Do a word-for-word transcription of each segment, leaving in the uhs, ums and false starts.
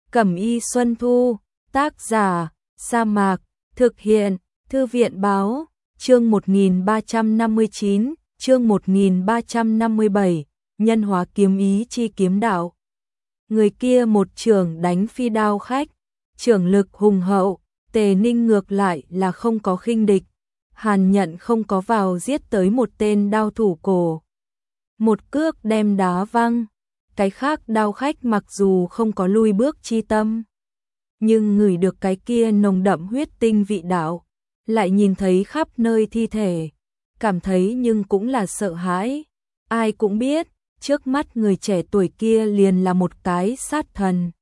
Cẩm y Xuân Thu, tác giả, Sa Mạc, thực hiện, Thư viện báo, chương một nghìn ba trăm năm mươi chín, chương một nghìn ba trăm năm mươi bảy, nhân hóa kiếm ý chi kiếm đạo. Người kia một chưởng đánh phi đao khách, chưởng lực hùng hậu, Tề Ninh ngược lại là không có khinh địch, Hàn Nhận không có vào giết tới một tên đao thủ cổ. Một cước đem đá văng, cái khác đao khách mặc dù không có lui bước chi tâm, nhưng ngửi được cái kia nồng đậm huyết tinh vị đạo, lại nhìn thấy khắp nơi thi thể, cảm thấy nhưng cũng là sợ hãi. Ai cũng biết, trước mắt người trẻ tuổi kia liền là một cái sát thần.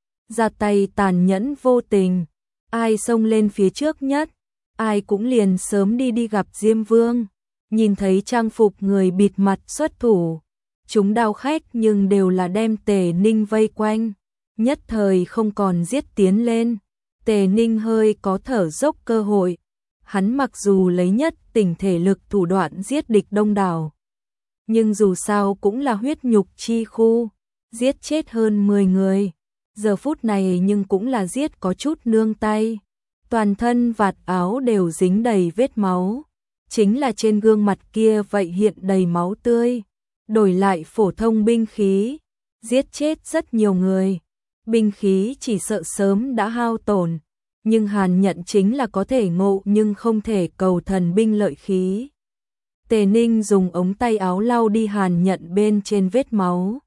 Ra tay tàn nhẫn vô tình, ai xông lên phía trước nhất, ai cũng liền sớm đi đi gặp Diêm Vương. Nhìn thấy trang phục người bịt mặt xuất thủ, chúng đao khách nhưng đều là đem Tề Ninh vây quanh, nhất thời không còn giết tiến lên. Tề Ninh hơi có thở dốc cơ hội, hắn mặc dù lấy nhất tỉnh thể lực thủ đoạn giết địch đông đảo, nhưng dù sao cũng là huyết nhục chi khu, giết chết hơn mười người, giờ phút này nhưng cũng là giết có chút nương tay, toàn thân vạt áo đều dính đầy vết máu, chính là trên gương mặt kia vậy hiện đầy máu tươi. Đổi lại phổ thông binh khí, giết chết rất nhiều người, binh khí chỉ sợ sớm đã hao tổn, nhưng Hàn Nhận chính là có thể ngộ nhưng không thể cầu thần binh lợi khí. Tề Ninh dùng ống tay áo lau đi Hàn Nhận bên trên vết máu.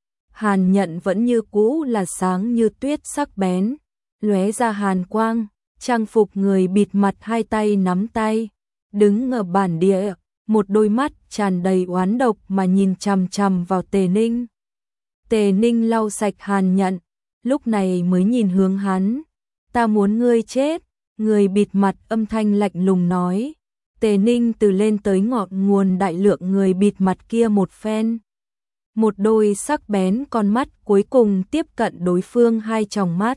Hàn Nhận vẫn như cũ là sáng như tuyết sắc bén, lóe ra hàn quang, trang phục người bịt mặt hai tay nắm tay, đứng ở bản địa, một đôi mắt tràn đầy oán độc mà nhìn chằm chằm vào Tề Ninh. Tề Ninh lau sạch Hàn Nhận, lúc này mới nhìn hướng hắn. Ta muốn ngươi chết, người bịt mặt âm thanh lạnh lùng nói. Tề Ninh từ lên tới ngọn nguồn đại lượng người bịt mặt kia một phen. Một đôi sắc bén con mắt cuối cùng tiếp cận đối phương hai tròng mắt.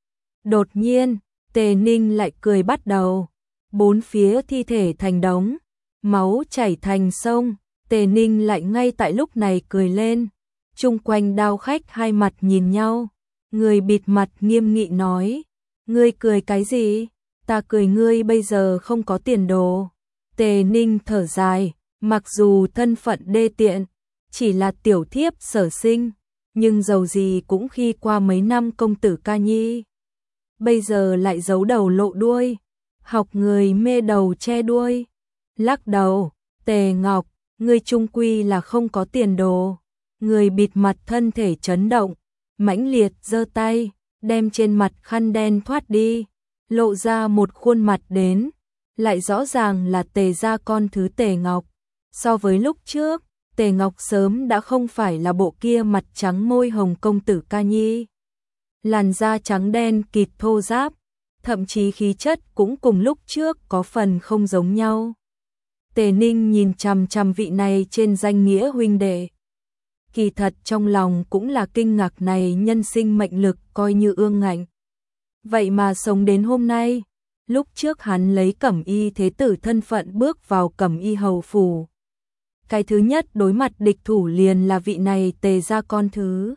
Đột nhiên, Tề Ninh lại cười bắt đầu. Bốn phía thi thể thành đống, máu chảy thành sông, Tề Ninh lại ngay tại lúc này cười lên. Chung quanh đao khách hai mặt nhìn nhau, người bịt mặt nghiêm nghị nói, ngươi cười cái gì? Ta cười ngươi bây giờ không có tiền đồ. Tề Ninh thở dài, mặc dù thân phận đê tiện, chỉ là tiểu thiếp sở sinh, nhưng dầu gì cũng khi qua mấy năm công tử ca nhi. Bây giờ lại giấu đầu lộ đuôi, học người mê đầu che đuôi. Lắc đầu, Tề Ngọc, ngươi chung quy là không có tiền đồ. Người bịt mặt thân thể chấn động, mãnh liệt giơ tay, đem trên mặt khăn đen thoát đi, lộ ra một khuôn mặt đến, lại rõ ràng là Tề gia con thứ Tề Ngọc. So với lúc trước, Tề Ngọc sớm đã không phải là bộ kia mặt trắng môi hồng công tử ca nhi. Làn da trắng đen kịt thô ráp, thậm chí khí chất cũng cùng lúc trước có phần không giống nhau. Tề Ninh nhìn chằm chằm vị này trên danh nghĩa huynh đệ. Kỳ thật trong lòng cũng là kinh ngạc này nhân sinh mệnh lực coi như ương ngạnh. Vậy mà sống đến hôm nay, lúc trước hắn lấy Cẩm y thế tử thân phận bước vào Cẩm y hầu phủ. Cái thứ nhất đối mặt địch thủ liền là vị này Tề gia con thứ.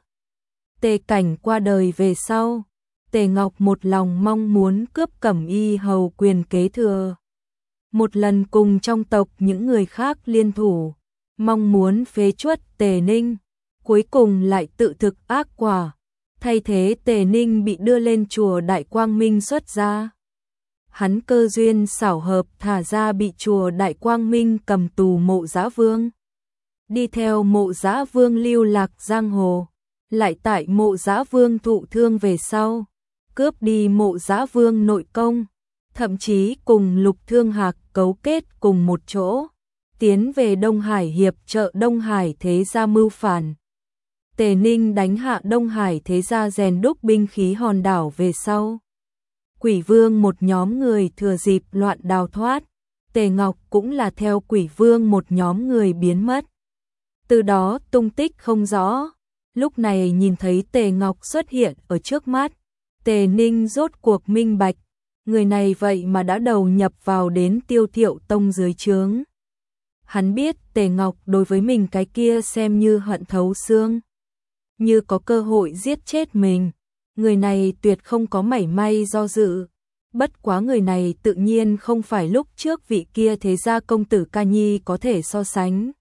Tề Cảnh qua đời về sau, Tề Ngọc một lòng mong muốn cướp Cẩm y hầu quyền kế thừa. Một lần cùng trong tộc những người khác liên thủ, mong muốn phế truất Tề Ninh, cuối cùng lại tự thực ác quả, thay thế Tề Ninh bị đưa lên chùa Đại Quang Minh xuất gia. Hắn cơ duyên xảo hợp thả ra bị chùa Đại Quang Minh cầm tù Mộ Dã Vương. Đi theo Mộ Dã Vương lưu lạc giang hồ, lại tại Mộ Dã Vương thụ thương về sau, cướp đi Mộ Dã Vương nội công, thậm chí cùng Lục Thương Hạc cấu kết cùng một chỗ, tiến về Đông Hải hiệp trợ Đông Hải thế gia mưu phản. Tề Ninh đánh hạ Đông Hải thế gia rèn đúc binh khí hòn đảo về sau. Quỷ Vương một nhóm người thừa dịp loạn đào thoát, Tề Ngọc cũng là theo Quỷ Vương một nhóm người biến mất. Từ đó tung tích không rõ, lúc này nhìn thấy Tề Ngọc xuất hiện ở trước mắt, Tề Ninh rốt cuộc minh bạch, người này vậy mà đã đầu nhập vào đến Tiêu Thiệu Tông dưới trướng. Hắn biết Tề Ngọc đối với mình cái kia xem như hận thấu xương, như có cơ hội giết chết mình, người này tuyệt không có mảy may do dự. Bất quá người này tự nhiên không phải lúc trước vị kia thế gia công tử Ca Nhi có thể so sánh.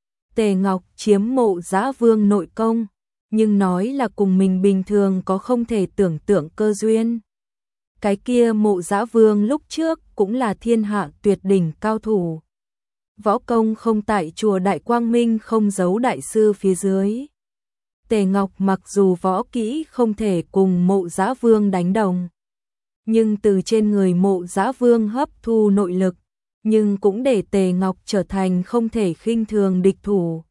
Tề Ngọc chiếm Mộ Dã Vương nội công, nhưng nói là cùng mình bình thường có không thể tưởng tượng cơ duyên. Cái kia Mộ Dã Vương lúc trước cũng là thiên hạ tuyệt đỉnh cao thủ. Võ công không tại chùa Đại Quang Minh không giấu đại sư phía dưới. Tề Ngọc mặc dù võ kỹ không thể cùng Mộ Dã Vương đánh đồng, nhưng từ trên người Mộ Dã Vương hấp thu nội lực, nhưng cũng để Tề Ngọc trở thành không thể khinh thường địch thủ.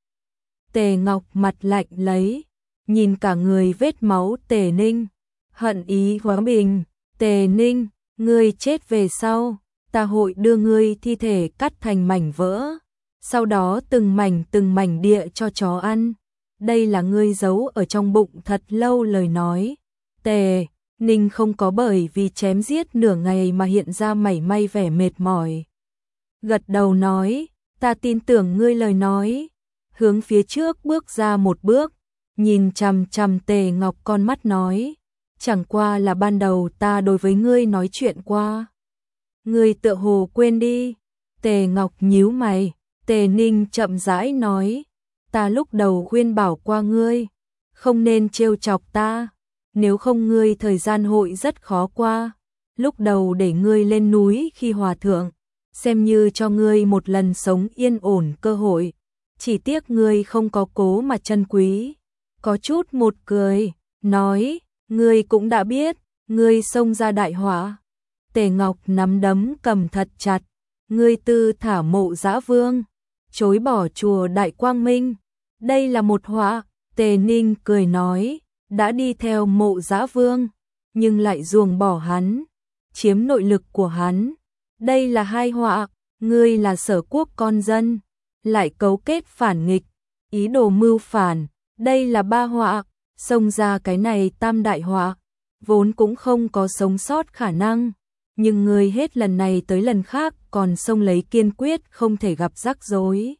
Tề Ngọc mặt lạnh lấy, nhìn cả người vết máu Tề Ninh, hận ý hóa bình. Tề Ninh, ngươi chết về sau, ta hội đưa ngươi thi thể cắt thành mảnh vỡ, sau đó từng mảnh từng mảnh địa cho chó ăn. Đây là ngươi giấu ở trong bụng thật lâu lời nói. Tề Ninh không có bởi vì chém giết nửa ngày mà hiện ra mảy may vẻ mệt mỏi. Gật đầu nói, ta tin tưởng ngươi lời nói. Hướng phía trước bước ra một bước, nhìn chằm chằm Tề Ngọc con mắt nói, chẳng qua là ban đầu ta đối với ngươi nói chuyện qua. Ngươi tựa hồ quên đi. Tề Ngọc nhíu mày. Tề Ninh chậm rãi nói, ta lúc đầu khuyên bảo qua ngươi, không nên trêu chọc ta, nếu không ngươi thời gian hội rất khó qua. Lúc đầu để ngươi lên núi khi hòa thượng, xem như cho ngươi một lần sống yên ổn cơ hội, chỉ tiếc ngươi không có cố mà trân quý. Có chút một cười, nói, ngươi cũng đã biết, ngươi xông ra đại họa. Tề Ngọc nắm đấm cầm thật chặt, ngươi tư thả Mộ Dã Vương, chối bỏ chùa Đại Quang Minh, đây là một họa. Tề Ninh cười nói, đã đi theo Mộ Dã Vương, nhưng lại ruồng bỏ hắn, chiếm nội lực của hắn, đây là hai họa. Ngươi là Sở Quốc con dân, lại cấu kết phản nghịch, ý đồ mưu phản, đây là ba họa. Xông ra cái này tam đại họa, vốn cũng không có sống sót khả năng, nhưng ngươi hết lần này tới lần khác còn xông lấy kiên quyết không thể gặp rắc rối.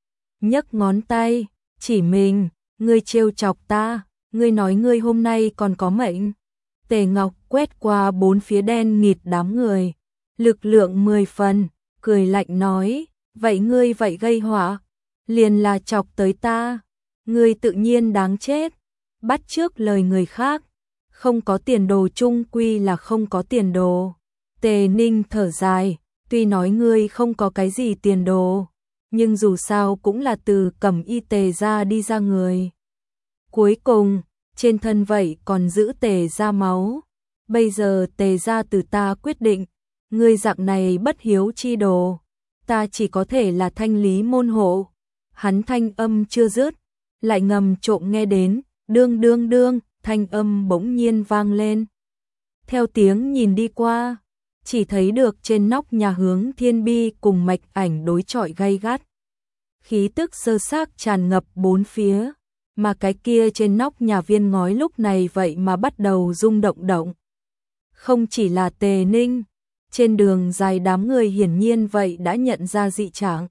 Nhấc ngón tay, chỉ mình, ngươi trêu chọc ta, ngươi nói ngươi hôm nay còn có mệnh. Tề Ngọc quét qua bốn phía đen nghịt đám người, lực lượng mười phần, cười lạnh nói, vậy ngươi vậy gây họa, liền là chọc tới ta, ngươi tự nhiên đáng chết. Bắt chước lời người khác, không có tiền đồ chung quy là không có tiền đồ. Tề Ninh thở dài, tuy nói ngươi không có cái gì tiền đồ, nhưng dù sao cũng là từ Cẩm Y Tề gia đi ra người. Cuối cùng, trên thân vậy còn giữ Tề gia máu. Bây giờ Tề gia từ ta quyết định, ngươi dạng này bất hiếu chi đồ, ta chỉ có thể là thanh lý môn hộ. Hắn thanh âm chưa dứt, lại ngầm trộm nghe đến, đương đương đương, thanh âm bỗng nhiên vang lên. Theo tiếng nhìn đi qua, chỉ thấy được trên nóc nhà Hướng Thiên Bi cùng Mạch Ảnh đối chọi gay gắt. Khí tức sơ xác tràn ngập bốn phía, mà cái kia trên nóc nhà viên ngói lúc này vậy mà bắt đầu rung động động. Không chỉ là Tề Ninh, trên đường dài đám người hiển nhiên vậy đã nhận ra dị trạng.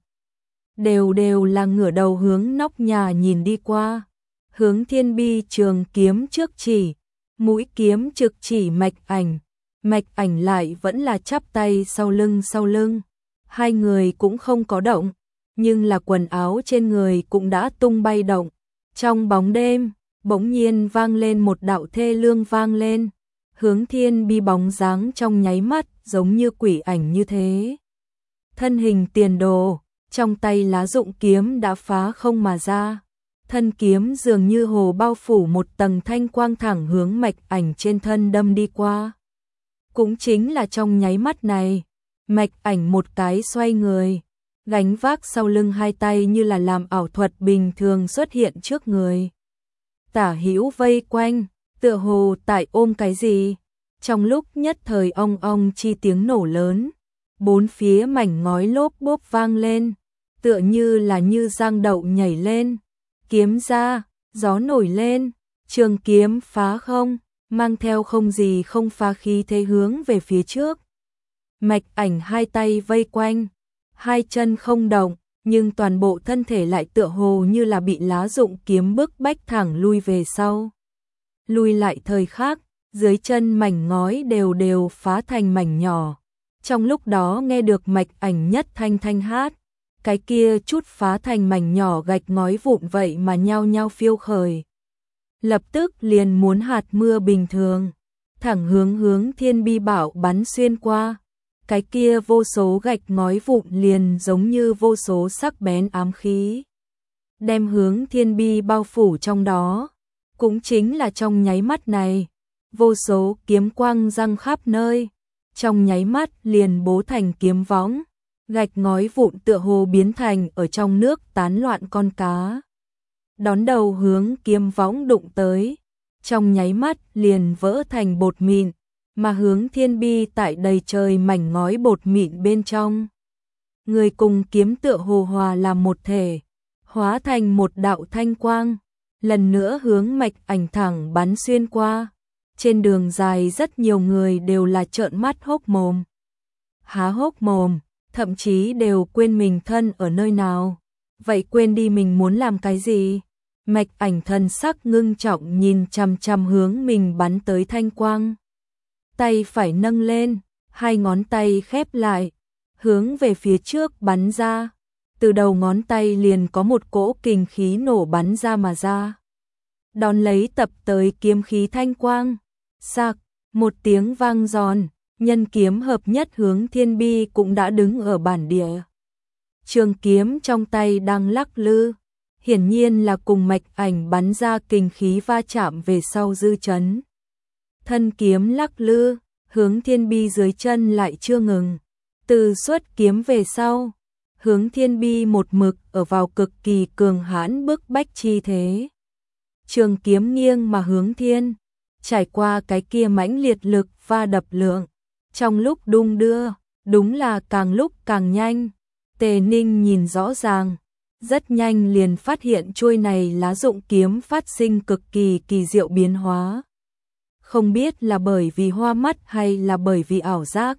Đều đều là ngửa đầu hướng nóc nhà nhìn đi qua. Hướng Thiên Bi trường kiếm trước chỉ, mũi kiếm trực chỉ Mạch Ảnh, Mạch Ảnh lại vẫn là chắp tay sau lưng sau lưng. Hai người cũng không có động, nhưng là quần áo trên người cũng đã tung bay động. Trong bóng đêm, bỗng nhiên vang lên một đạo thê lương vang lên. Hướng Thiên Bi bóng dáng trong nháy mắt giống như quỷ ảnh như thế. Thân hình tiền đồ, trong tay lá dụng kiếm đã phá không mà ra. Thân kiếm dường như hồ bao phủ một tầng thanh quang thẳng hướng Mạch Ảnh trên thân đâm đi qua. Cũng chính là trong nháy mắt này, Mạch Ảnh một cái xoay người, gánh vác sau lưng hai tay như là làm ảo thuật bình thường xuất hiện trước người. Tả hữu vây quanh, tựa hồ tại ôm cái gì. Trong lúc nhất thời ong ong chi tiếng nổ lớn, bốn phía mảnh ngói lốp bốp vang lên, tựa như là như giang đậu nhảy lên. Kiếm ra, gió nổi lên, trường kiếm phá không, mang theo không gì không phá khí thế hướng về phía trước. Mạch Ảnh hai tay vây quanh, hai chân không động, nhưng toàn bộ thân thể lại tựa hồ như là bị lá dụng kiếm bức bách thẳng lui về sau. Lui lại thời khắc, dưới chân mảnh ngói đều đều phá thành mảnh nhỏ. Trong lúc đó nghe được Mạch Ảnh nhất thanh thanh hát, cái kia chút phá thành mảnh nhỏ gạch ngói vụn vậy mà nhao nhao phiêu khởi. Lập tức liền muốn hạt mưa bình thường, thẳng hướng hướng Thiên Bi Bảo bắn xuyên qua. Cái kia vô số gạch ngói vụn liền giống như vô số sắc bén ám khí, đem hướng Thiên Bi bao phủ trong đó. Cũng chính là trong nháy mắt này, vô số kiếm quang răng khắp nơi, trong nháy mắt liền bố thành kiếm võng, gạch ngói vụn tựa hồ biến thành ở trong nước tán loạn con cá. Đón đầu hướng kiếm võng đụng tới, trong nháy mắt liền vỡ thành bột mịn, mà hướng Thiên Bi tại đầy trời mảnh ngói bột mịn bên trong. Người cùng kiếm tựa hồ hòa làm một thể, hóa thành một đạo thanh quang, lần nữa hướng Mạch Ảnh thẳng bắn xuyên qua. Trên đường dài rất nhiều người đều là trợn mắt hốc mồm, há hốc mồm, thậm chí đều quên mình thân ở nơi nào, vậy quên đi mình muốn làm cái gì. Mạch Ảnh thần sắc ngưng trọng nhìn chằm chằm hướng mình bắn tới thanh quang, tay phải nâng lên, hai ngón tay khép lại, hướng về phía trước bắn ra. Từ đầu ngón tay liền có một cỗ kình khí nổ bắn ra mà ra, đón lấy tập tới kiếm khí thanh quang. Sạc, một tiếng vang giòn, nhân kiếm hợp nhất hướng Thiên Bi cũng đã đứng ở bản địa. Trường kiếm trong tay đang lắc lư, hiển nhiên là cùng Mạch Ảnh bắn ra kình khí va chạm về sau dư chấn. Thân kiếm lắc lư, hướng Thiên Bi dưới chân lại chưa ngừng. Từ xuất kiếm về sau, hướng Thiên Bi một mực ở vào cực kỳ cường hãn bức bách chi thế. Trường kiếm nghiêng mà hướng thiên, trải qua cái kia mãnh liệt lực va đập lượng, trong lúc đung đưa, đúng là càng lúc càng nhanh. Tề Ninh nhìn rõ ràng, rất nhanh liền phát hiện chuôi này lá dụng kiếm phát sinh cực kỳ kỳ diệu biến hóa. Không biết là bởi vì hoa mắt hay là bởi vì ảo giác.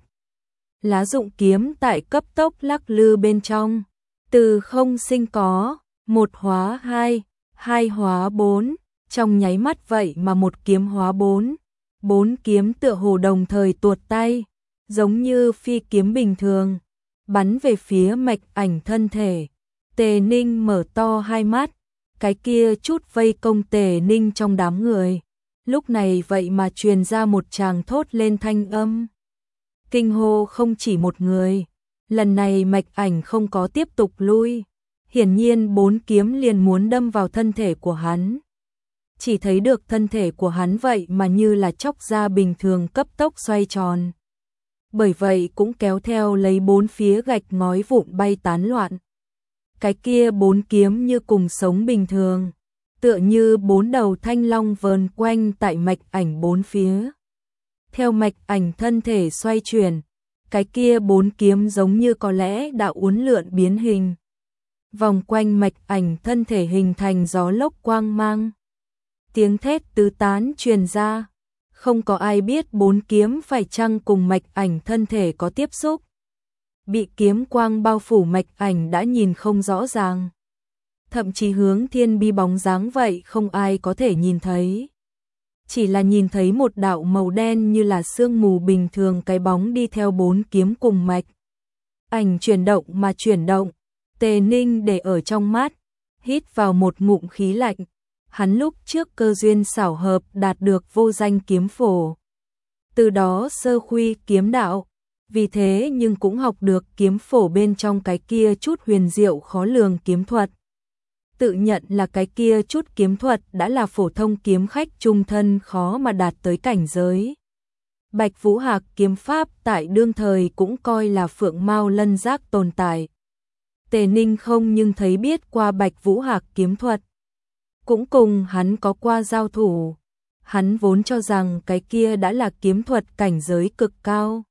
Lá dụng kiếm tại cấp tốc lắc lư bên trong, từ không sinh có, một hóa hai, hai hóa bốn, trong nháy mắt vậy mà một kiếm hóa bốn, bốn kiếm tựa hồ đồng thời tuột tay, giống như phi kiếm bình thường, bắn về phía Mạch Ảnh thân thể. Tề Ninh mở to hai mắt, cái kia chút vây công Tề Ninh trong đám người, lúc này vậy mà truyền ra một tràng thốt lên thanh âm. Kinh hô không chỉ một người, lần này Mạch Ảnh không có tiếp tục lui, hiển nhiên bốn kiếm liền muốn đâm vào thân thể của hắn. Chỉ thấy được thân thể của hắn vậy mà như là chóc da bình thường cấp tốc xoay tròn. Bởi vậy cũng kéo theo lấy bốn phía gạch ngói vụn bay tán loạn. Cái kia bốn kiếm như cùng sống bình thường, tựa như bốn đầu thanh long vờn quanh tại Mạch Ảnh bốn phía. Theo Mạch Ảnh thân thể xoay chuyển, cái kia bốn kiếm giống như có lẽ đã uốn lượn biến hình, vòng quanh Mạch Ảnh thân thể hình thành gió lốc quang mang. Tiếng thét tứ tán truyền ra, không có ai biết bốn kiếm phải chăng cùng Mạch Ảnh thân thể có tiếp xúc. Bị kiếm quang bao phủ Mạch Ảnh đã nhìn không rõ ràng, thậm chí hướng Thiên Bi bóng dáng vậy không ai có thể nhìn thấy. Chỉ là nhìn thấy một đạo màu đen như là sương mù bình thường cái bóng đi theo bốn kiếm cùng Mạch Ảnh chuyển động mà chuyển động. Tề Ninh để ở trong mắt, hít vào một ngụm khí lạnh. Hắn lúc trước cơ duyên xảo hợp đạt được vô danh kiếm phổ, từ đó sơ khuy kiếm đạo, vì thế nhưng cũng học được kiếm phổ bên trong cái kia chút huyền diệu khó lường kiếm thuật. Tự nhận là cái kia chút kiếm thuật đã là phổ thông kiếm khách trung thân khó mà đạt tới cảnh giới. Bạch Vũ Hạc kiếm pháp tại đương thời cũng coi là phượng mao lân giác tồn tại. Tề Ninh không nhưng thấy biết qua Bạch Vũ Hạc kiếm thuật, cũng cùng hắn có qua giao thủ. Hắn vốn cho rằng cái kia đã là kiếm thuật cảnh giới cực cao.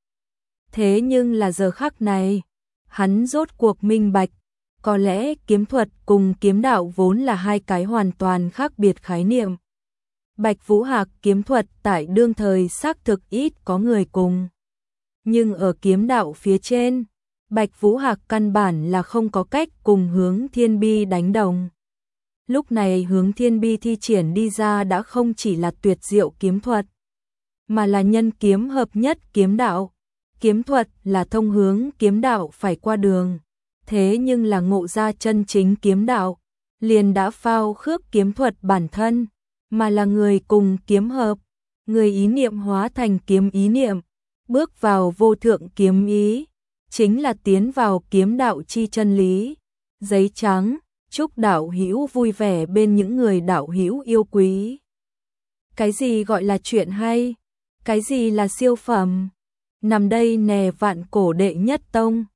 Thế nhưng là giờ khắc này, hắn rốt cuộc minh bạch, có lẽ kiếm thuật cùng kiếm đạo vốn là hai cái hoàn toàn khác biệt khái niệm. Bạch Vũ Hạc kiếm thuật tại đương thời xác thực ít có người cùng. Nhưng ở kiếm đạo phía trên, Bạch Vũ Hạc căn bản là không có cách cùng hướng Thiên Bi đánh đồng. Lúc này hướng Thiên Bi thi triển đi ra đã không chỉ là tuyệt diệu kiếm thuật, mà là nhân kiếm hợp nhất kiếm đạo. Kiếm thuật là thông hướng kiếm đạo phải qua đường. Thế nhưng là ngộ ra chân chính kiếm đạo, liền đã phao khước kiếm thuật bản thân, mà là người cùng kiếm hợp, người ý niệm hóa thành kiếm ý niệm, bước vào vô thượng kiếm ý, chính là tiến vào kiếm đạo chi chân lý. Giấy trắng, chúc đạo hữu vui vẻ bên những người đạo hữu yêu quý. Cái gì gọi là chuyện hay? Cái gì là siêu phẩm? Nằm đây nè vạn cổ đệ nhất tông.